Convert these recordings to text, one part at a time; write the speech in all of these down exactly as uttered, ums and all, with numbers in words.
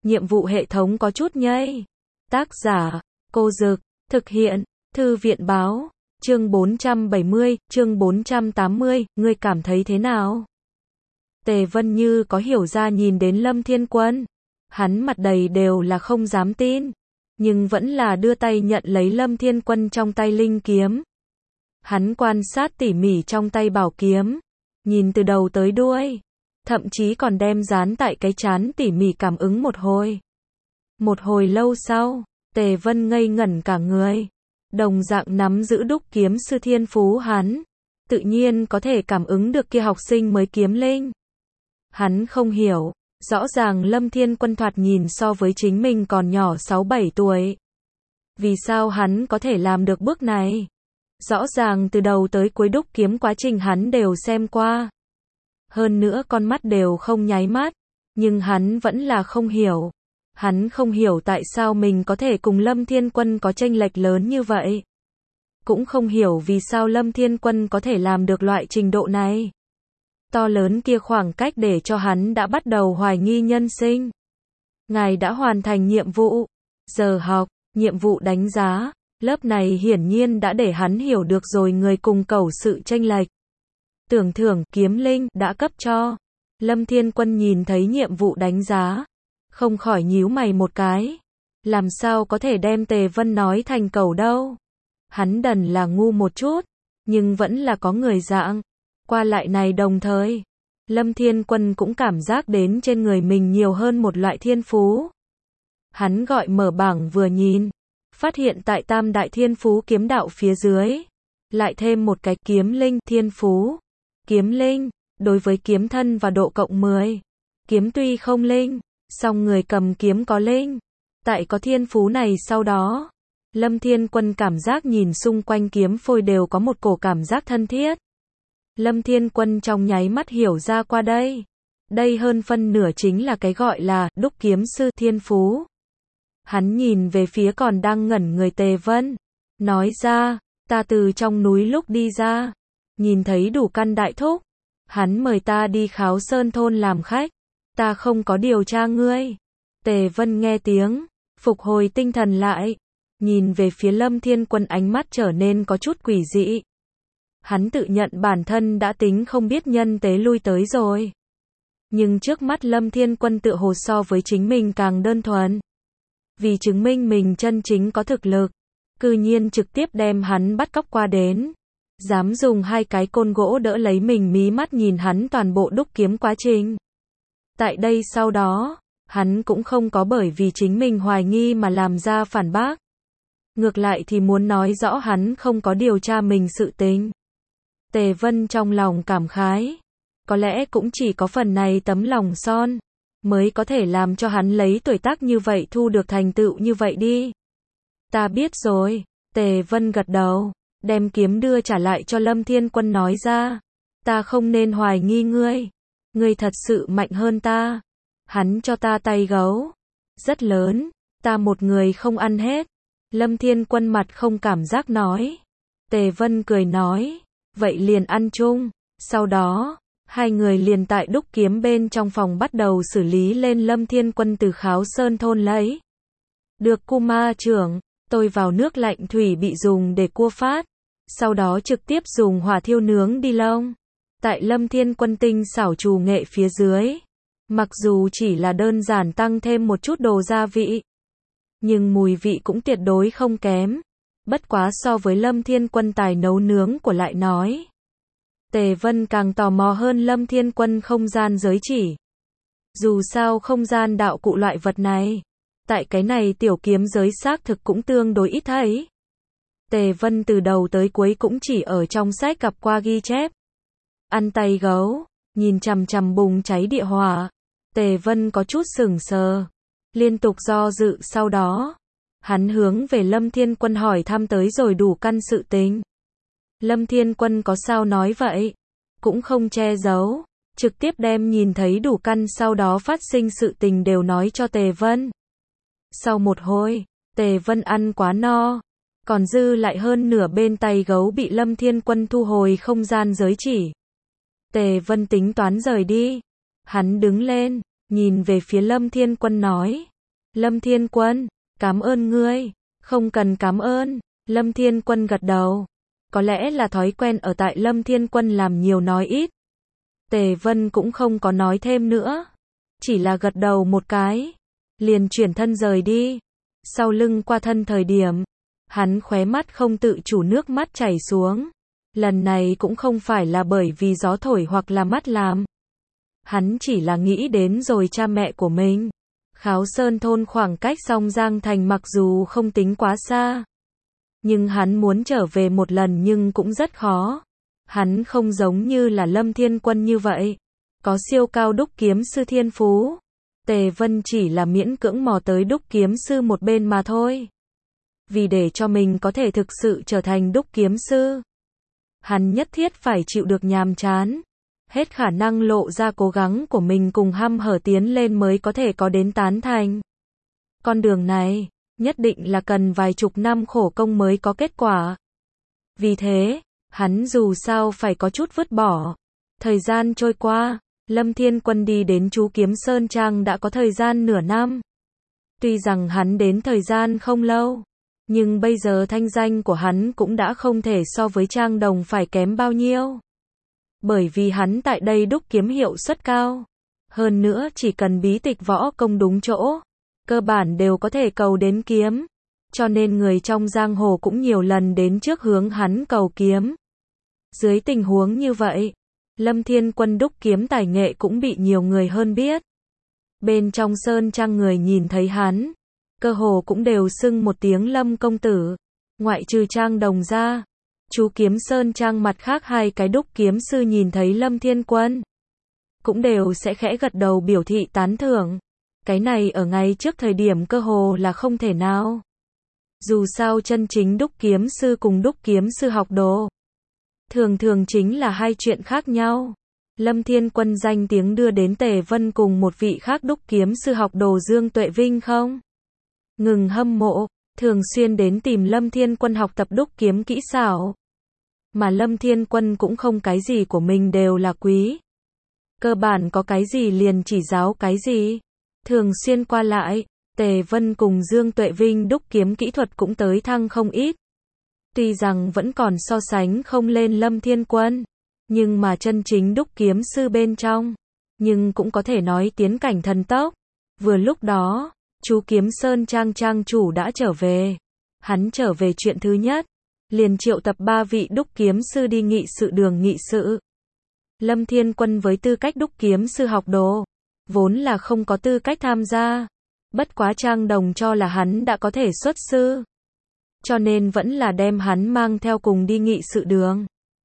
nhiệm vụ hệ thống có chút nhây. Tác giả, Cô Dực, thực hiện, Thư viện Báo, chương bốn trăm bảy mươi, chương bốn trăm tám mươi, ngươi cảm thấy thế nào? Tề Vân như có hiểu ra nhìn đến Lâm Thiên Quân. Hắn mặt đầy đều là không dám tin, nhưng vẫn là đưa tay nhận lấy Lâm Thiên Quân trong tay linh kiếm. Hắn quan sát tỉ mỉ trong tay bảo kiếm, nhìn từ đầu tới đuôi, thậm chí còn đem dán tại cái trán tỉ mỉ cảm ứng một hồi. Một hồi lâu sau, Tề Vân ngây ngẩn cả người. Đồng dạng nắm giữ đúc kiếm sư thiên phú hắn, tự nhiên có thể cảm ứng được kia học sinh mới kiếm linh. Hắn không hiểu, rõ ràng Lâm Thiên Quân thoạt nhìn so với chính mình còn nhỏ sáu bảy tuổi. Vì sao hắn có thể làm được bước này? Rõ ràng từ đầu tới cuối đúc kiếm quá trình hắn đều xem qua. Hơn nữa con mắt đều không nháy mắt, nhưng hắn vẫn là không hiểu. Hắn không hiểu tại sao mình có thể cùng Lâm Thiên Quân có chênh lệch lớn như vậy. Cũng không hiểu vì sao Lâm Thiên Quân có thể làm được loại trình độ này. To lớn kia khoảng cách để cho hắn đã bắt đầu hoài nghi nhân sinh. Ngài đã hoàn thành nhiệm vụ. Giờ học, nhiệm vụ đánh giá. Lớp này hiển nhiên đã để hắn hiểu được rồi người cùng cẩu sự chênh lệch. Tưởng thưởng kiếm linh đã cấp cho. Lâm Thiên Quân nhìn thấy nhiệm vụ đánh giá, không khỏi nhíu mày một cái. Làm sao có thể đem Tề Vân nói thành cẩu đâu? Hắn đần là ngu một chút, nhưng vẫn là có người dạng. Qua lại này đồng thời, Lâm Thiên Quân cũng cảm giác đến trên người mình nhiều hơn một loại thiên phú. Hắn gọi mở bảng vừa nhìn, phát hiện tại tam đại thiên phú kiếm đạo phía dưới, lại thêm một cái kiếm linh thiên phú. Kiếm linh, đối với kiếm thân và độ cộng mười. Kiếm tuy không linh, song người cầm kiếm có linh. Tại có thiên phú này sau đó, Lâm Thiên Quân cảm giác nhìn xung quanh kiếm phôi đều có một cổ cảm giác thân thiết. Lâm Thiên Quân trong nháy mắt hiểu ra qua đây. Đây hơn phân nửa chính là cái gọi là đúc kiếm sư thiên phú. Hắn nhìn về phía còn đang ngẩn người Tề Vân, nói ra, ta từ trong núi lúc đi ra, nhìn thấy Đủ Căn đại thúc, hắn mời ta đi Kháo Sơn thôn làm khách, ta không có điều tra ngươi. Tề Vân nghe tiếng, phục hồi tinh thần lại, nhìn về phía Lâm Thiên Quân ánh mắt trở nên có chút quỷ dị. Hắn tự nhận bản thân đã tính không biết nhân tế lui tới rồi. Nhưng trước mắt Lâm Thiên Quân tựa hồ so với chính mình càng đơn thuần. Vì chứng minh mình chân chính có thực lực, cư nhiên trực tiếp đem hắn bắt cóc qua đến. Dám dùng hai cái côn gỗ đỡ lấy mình mí mắt nhìn hắn toàn bộ đúc kiếm quá trình. Tại đây sau đó, hắn cũng không có bởi vì chính mình hoài nghi mà làm ra phản bác. Ngược lại thì muốn nói rõ hắn không có điều tra mình sự tình. Tề Vân trong lòng cảm khái. Có lẽ cũng chỉ có phần này tấm lòng son, mới có thể làm cho hắn lấy tuổi tác như vậy thu được thành tựu như vậy đi. Ta biết rồi, Tề Vân gật đầu, đem kiếm đưa trả lại cho Lâm Thiên Quân nói ra. Ta không nên hoài nghi ngươi. Ngươi thật sự mạnh hơn ta. Hắn cho ta tay gấu. Rất lớn, ta một người không ăn hết. Lâm Thiên Quân mặt không cảm giác nói. Tề Vân cười nói, vậy liền ăn chung. Sau đó, hai người liền tại đúc kiếm bên trong phòng bắt đầu xử lý lên Lâm Thiên Quân từ Kháo Sơn thôn lấy. Được Kuma trưởng, tôi vào nước lạnh thủy bị dùng để cua phát. Sau đó trực tiếp dùng hỏa thiêu nướng đi lông. Tại Lâm Thiên Quân tinh xảo trù nghệ phía dưới, mặc dù chỉ là đơn giản tăng thêm một chút đồ gia vị, nhưng mùi vị cũng tuyệt đối không kém. Bất quá so với Lâm Thiên Quân tài nấu nướng của lại nói, Tề Vân càng tò mò hơn Lâm Thiên Quân không gian giới chỉ. Dù sao không gian đạo cụ loại vật này, tại cái này tiểu kiếm giới xác thực cũng tương đối ít thấy. Tề Vân từ đầu tới cuối cũng chỉ ở trong sách gặp qua ghi chép. Ăn tay gấu, nhìn chằm chằm bùng cháy địa hỏa, Tề Vân có chút sững sờ, liên tục do dự. Sau đó, hắn hướng về Lâm Thiên Quân hỏi thăm tới rồi Đủ Căn sự tình. Lâm Thiên Quân có sao nói vậy, cũng không che giấu, trực tiếp đem nhìn thấy Đủ Căn sau đó phát sinh sự tình đều nói cho Tề Vân. Sau một hồi, Tề Vân ăn quá no, còn dư lại hơn nửa bên tay gấu bị Lâm Thiên Quân thu hồi không gian giới chỉ. Tề Vân tính toán rời đi. Hắn đứng lên, nhìn về phía Lâm Thiên Quân nói, Lâm Thiên Quân, cảm ơn ngươi. Không cần cảm ơn. Lâm Thiên Quân gật đầu. Có lẽ là thói quen ở tại Lâm Thiên Quân làm nhiều nói ít. Tề Vân cũng không có nói thêm nữa. Chỉ là gật đầu một cái. Liền chuyển thân rời đi. Sau lưng qua thân thời điểm. Hắn khóe mắt không tự chủ nước mắt chảy xuống. Lần này cũng không phải là bởi vì gió thổi hoặc là mắt làm. Hắn chỉ là nghĩ đến rồi cha mẹ của mình. Kháo Sơn thôn khoảng cách Song Giang thành mặc dù không tính quá xa. Nhưng hắn muốn trở về một lần nhưng cũng rất khó. Hắn không giống như là Lâm Thiên Quân như vậy. Có siêu cao đúc kiếm sư thiên phú. Tề Vân chỉ là miễn cưỡng mò tới đúc kiếm sư một bên mà thôi. Vì để cho mình có thể thực sự trở thành đúc kiếm sư. Hắn nhất thiết phải chịu được nhàm chán. Hết khả năng lộ ra cố gắng của mình cùng hăm hở tiến lên mới có thể có đến tán thành. Con đường này, nhất định là cần vài chục năm khổ công mới có kết quả. Vì thế, hắn dù sao phải có chút vứt bỏ. Thời gian trôi qua, Lâm Thiên Quân đi đến chú Kiếm Sơn Trang đã có thời gian nửa năm. Tuy rằng hắn đến thời gian không lâu, nhưng bây giờ thanh danh của hắn cũng đã không thể so với Trang Đồng phải kém bao nhiêu. Bởi vì hắn tại đây đúc kiếm hiệu suất cao. Hơn nữa chỉ cần bí tịch võ công đúng chỗ, cơ bản đều có thể cầu đến kiếm. Cho nên người trong giang hồ cũng nhiều lần đến trước hướng hắn cầu kiếm. Dưới tình huống như vậy, Lâm Thiên Quân đúc kiếm tài nghệ cũng bị nhiều người hơn biết. Bên trong sơn trang người nhìn thấy hắn, cơ hồ cũng đều xưng một tiếng Lâm công tử. Ngoại trừ Trang Đồng ra, chú Kiếm Sơn Trang mặt khác hai cái đúc kiếm sư nhìn thấy Lâm Thiên Quân, cũng đều sẽ khẽ gật đầu biểu thị tán thưởng. Cái này ở ngay trước thời điểm cơ hồ là không thể nào. Dù sao chân chính đúc kiếm sư cùng đúc kiếm sư học đồ, thường thường chính là hai chuyện khác nhau. Lâm Thiên Quân danh tiếng đưa đến Tề Vân cùng một vị khác đúc kiếm sư học đồ Dương Tuệ Vinh không ngừng hâm mộ, thường xuyên đến tìm Lâm Thiên Quân học tập đúc kiếm kỹ xảo. Mà Lâm Thiên Quân cũng không cái gì của mình đều là quý. Cơ bản có cái gì liền chỉ giáo cái gì. Thường xuyên qua lại, Tề Vân cùng Dương Tuệ Vinh đúc kiếm kỹ thuật cũng tới thăng không ít. Tuy rằng vẫn còn so sánh không lên Lâm Thiên Quân, nhưng mà chân chính đúc kiếm sư bên trong, nhưng cũng có thể nói tiến cảnh thần tốc. Vừa lúc đó, chú Kiếm Sơn Trang trang chủ đã trở về. Hắn trở về chuyện thứ nhất, liền triệu tập ba vị đúc kiếm sư đi nghị sự đường nghị sự. Lâm Thiên Quân với tư cách đúc kiếm sư học đồ, vốn là không có tư cách tham gia. Bất quá Trang Đồng cho là hắn đã có thể xuất sư, cho nên vẫn là đem hắn mang theo cùng đi nghị sự đường.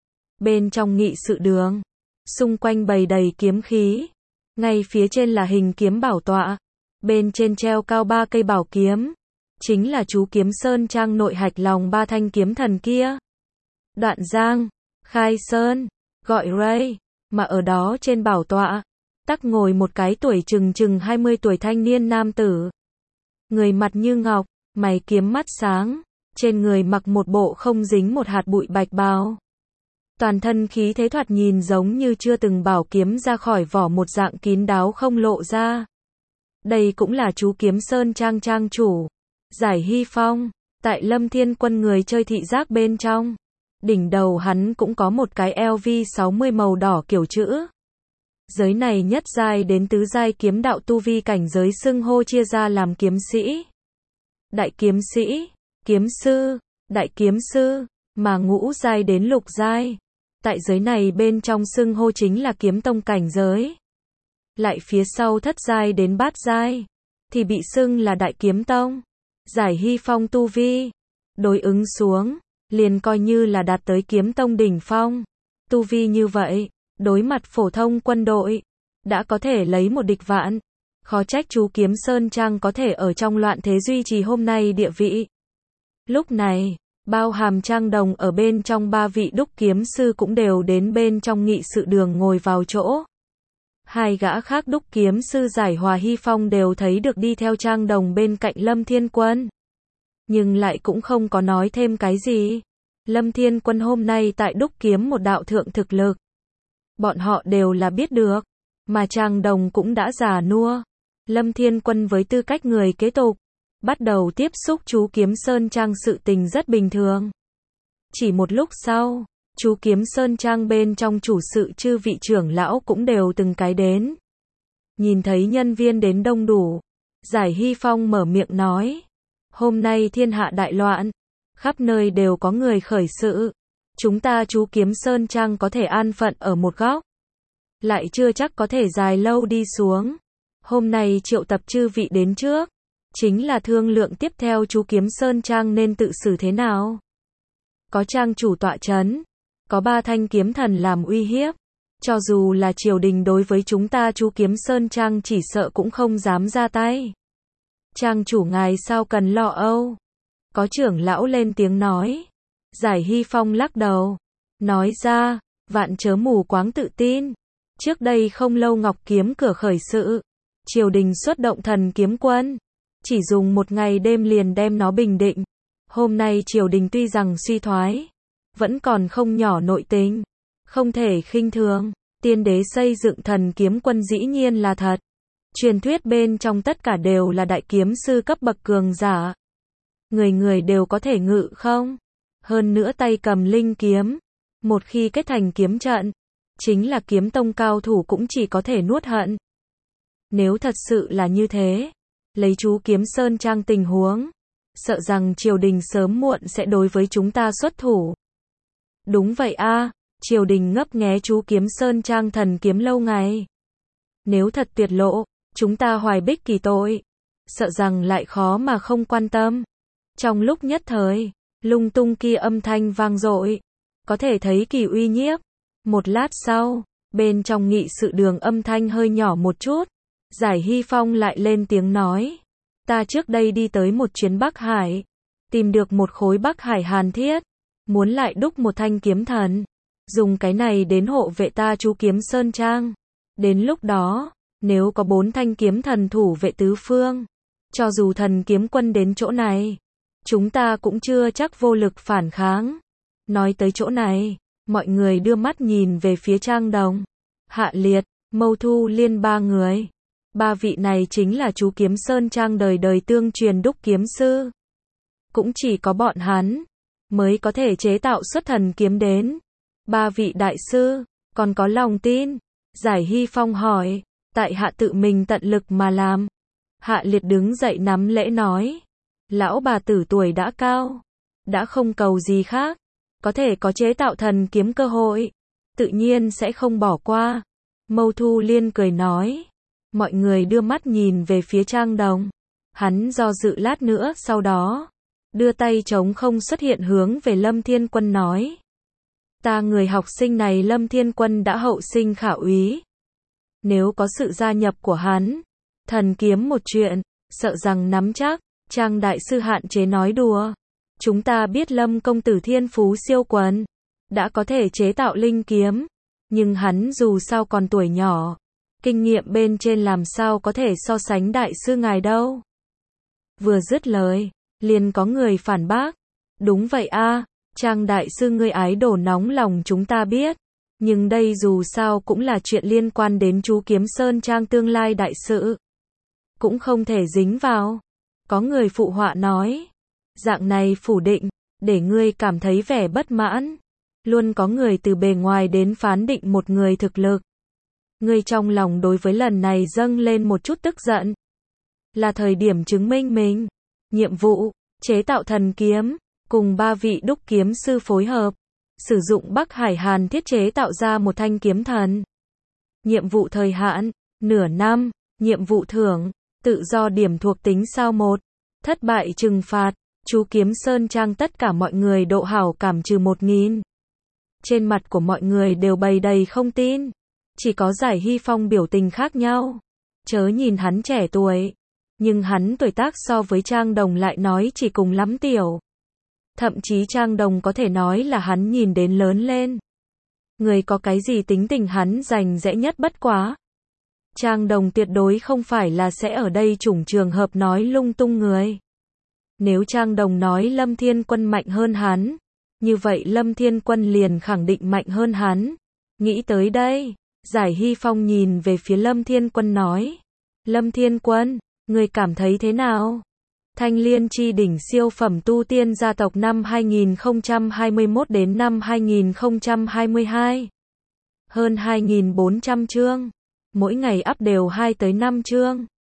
Bên trong nghị sự đường, xung quanh bày đầy kiếm khí. Ngay phía trên là hình kiếm bảo tọa. Bên trên treo cao ba cây bảo kiếm. Chính là chú Kiếm Sơn Trang nội hạch lòng ba thanh kiếm thần kia. Đoạn Giang, Khai Sơn, gọi Ray. Mà ở đó trên bảo tọa, tắc ngồi một cái tuổi chừng chừng hai mươi tuổi thanh niên nam tử. Người mặt như ngọc, mày kiếm mắt sáng. Trên người mặc một bộ không dính một hạt bụi bạch bào. Toàn thân khí thế thoạt nhìn giống như chưa từng bảo kiếm ra khỏi vỏ một dạng kín đáo không lộ ra. Đây cũng là chú Kiếm Sơn Trang trang chủ, Giải Hy Phong. Tại Lâm Thiên Quân người chơi thị giác bên trong, đỉnh đầu hắn cũng có một cái L V sáu mươi màu đỏ kiểu chữ. Giới này nhất giai đến tứ giai kiếm đạo tu vi cảnh giới xưng hô chia ra làm kiếm sĩ, đại kiếm sĩ, kiếm sư, đại kiếm sư, mà ngũ giai đến lục giai. Tại giới này bên trong xưng hô chính là kiếm tông cảnh giới. Lại phía sau thất giai đến bát giai, thì bị xưng là đại kiếm tông. Giải Hy Phong tu vi, đối ứng xuống, liền coi như là đạt tới kiếm tông đỉnh phong. Tu vi như vậy, đối mặt phổ thông quân đội, đã có thể lấy một địch vạn. Khó trách chú Kiếm Sơn Trang có thể ở trong loạn thế duy trì hôm nay địa vị. Lúc này, bao hàm Trang Đồng ở bên trong ba vị đúc kiếm sư cũng đều đến bên trong nghị sự đường ngồi vào chỗ. Hai gã khác đúc kiếm sư Giải Hòa Hy Phong đều thấy được đi theo Trang Đồng bên cạnh Lâm Thiên Quân. Nhưng lại cũng không có nói thêm cái gì. Lâm Thiên Quân hôm nay tại đúc kiếm một đạo thượng thực lực. Bọn họ đều là biết được. Mà Trang Đồng cũng đã già nua. Lâm Thiên Quân với tư cách người kế tục, bắt đầu tiếp xúc chú Kiếm Sơn Trang sự tình rất bình thường. Chỉ một lúc sau, chú Kiếm Sơn Trang bên trong chủ sự chư vị trưởng lão cũng đều từng cái đến. Nhìn thấy nhân viên đến đông đủ, Giải Hy Phong mở miệng nói, hôm nay thiên hạ đại loạn, khắp nơi đều có người khởi sự, chúng ta chú Kiếm Sơn Trang có thể an phận ở một góc, lại chưa chắc có thể dài lâu đi xuống. Hôm nay triệu tập chư vị đến trước, chính là thương lượng tiếp theo chú Kiếm Sơn Trang nên tự xử thế nào. Có trang chủ tọa chấn, có ba thanh kiếm thần làm uy hiếp, cho dù là triều đình đối với chúng ta chú Kiếm Sơn Trang chỉ sợ cũng không dám ra tay. Trang chủ ngài sao cần lo âu? Có trưởng lão lên tiếng nói. Giải Hy Phong lắc đầu, nói ra, vạn chớ mù quáng tự tin. Trước đây không lâu Ngọc Kiếm cửa khởi sự, triều đình xuất động thần kiếm quân, chỉ dùng một ngày đêm liền đem nó bình định. Hôm nay triều đình tuy rằng suy thoái, vẫn còn không nhỏ nội tình, không thể khinh thường. Tiên đế xây dựng thần kiếm quân dĩ nhiên là thật. Truyền thuyết bên trong tất cả đều là đại kiếm sư cấp bậc cường giả. Người người đều có thể ngự không? Hơn nữa tay cầm linh kiếm. Một khi kết thành kiếm trận, chính là kiếm tông cao thủ cũng chỉ có thể nuốt hận. Nếu thật sự là như thế, lấy chú Kiếm Sơn Trang tình huống, sợ rằng triều đình sớm muộn sẽ đối với chúng ta xuất thủ. Đúng vậy a, triều đình ngấp nghé chú Kiếm Sơn Trang thần kiếm lâu ngày. Nếu thật tiết lộ, chúng ta Hoài Bích kỳ tội, sợ rằng lại khó mà không quan tâm. Trong lúc nhất thời, lung tung kia âm thanh vang dội, có thể thấy kỳ uy nhiếp. Một lát sau, bên trong nghị sự đường âm thanh hơi nhỏ một chút, Giải Hy Phong lại lên tiếng nói, ta trước đây đi tới một chuyến Bắc Hải, tìm được một khối Bắc Hải hàn thiết, muốn lại đúc một thanh kiếm thần, dùng cái này đến hộ vệ ta chú Kiếm Sơn Trang. Đến lúc đó, nếu có bốn thanh kiếm thần thủ vệ tứ phương, cho dù thần kiếm quân đến chỗ này, chúng ta cũng chưa chắc vô lực phản kháng. Nói tới chỗ này, mọi người đưa mắt nhìn về phía Trang Đồng, Hạ Liệt, Mâu Thu Liên ba người. Ba vị này chính là chú Kiếm Sơn Trang đời đời tương truyền đúc kiếm sư. Cũng chỉ có bọn hắn mới có thể chế tạo xuất thần kiếm đến. Ba vị đại sư, còn có lòng tin? Giải Hy Phong hỏi, tại hạ tự mình tận lực mà làm. Hạ Liệt đứng dậy nắm lễ nói, lão bà tử tuổi đã cao, đã không cầu gì khác, có thể có chế tạo thần kiếm cơ hội, tự nhiên sẽ không bỏ qua. Mâu Thu Liên cười nói, mọi người đưa mắt nhìn về phía Trang Đồng, hắn do dự lát nữa sau đó, đưa tay trống không xuất hiện hướng về Lâm Thiên Quân nói, ta người học sinh này Lâm Thiên Quân đã hậu sinh khả úy. Nếu có sự gia nhập của hắn, thần kiếm một chuyện, sợ rằng nắm chắc. Trang đại sư hạn chế nói đùa. Chúng ta biết Lâm công tử thiên phú siêu quần, đã có thể chế tạo linh kiếm, nhưng hắn dù sao còn tuổi nhỏ, kinh nghiệm bên trên làm sao có thể so sánh đại sư ngài đâu. Vừa dứt lời, liền có người phản bác, đúng vậy a, Trang đại sư ngươi ái đổ nóng lòng chúng ta biết, nhưng đây dù sao cũng là chuyện liên quan đến chú Kiếm Sơn Trang tương lai đại sự, cũng không thể dính vào. Có người phụ họa nói, dạng này phủ định, để ngươi cảm thấy vẻ bất mãn. Luôn có người từ bề ngoài đến phán định một người thực lực. Ngươi trong lòng đối với lần này dâng lên một chút tức giận. Là thời điểm chứng minh mình. Nhiệm vụ, chế tạo thần kiếm, cùng ba vị đúc kiếm sư phối hợp, sử dụng Bắc Hải hàn thiết chế tạo ra một thanh kiếm thần. Nhiệm vụ thời hạn, nửa năm, nhiệm vụ thưởng, tự do điểm thuộc tính sao một, thất bại trừng phạt, chú Kiếm Sơn Trang tất cả mọi người độ hảo cảm trừ một nghìn. Trên mặt của mọi người đều bày đầy không tin, chỉ có Giải Hy Phong biểu tình khác nhau. Chớ nhìn hắn trẻ tuổi, nhưng hắn tuổi tác so với Trang Đồng lại nói chỉ cùng lắm tiểu. Thậm chí Trang Đồng có thể nói là hắn nhìn đến lớn lên. Người có cái gì tính tình hắn dành dễ nhất bất quá. Trang Đồng tuyệt đối không phải là sẽ ở đây chủng trường hợp nói lung tung người. Nếu Trang Đồng nói Lâm Thiên Quân mạnh hơn hắn, như vậy Lâm Thiên Quân liền khẳng định mạnh hơn hắn. Nghĩ tới đây, Giải Hy Phong nhìn về phía Lâm Thiên Quân nói, Lâm Thiên Quân, người cảm thấy thế nào? Thanh Liên chi đỉnh siêu phẩm tu tiên gia tộc năm hai nghìn không trăm hai mươi mốt đến năm hai nghìn không trăm hai mươi hai. Hơn hai nghìn bốn trăm chương. Mỗi ngày up đều hai tới năm chương.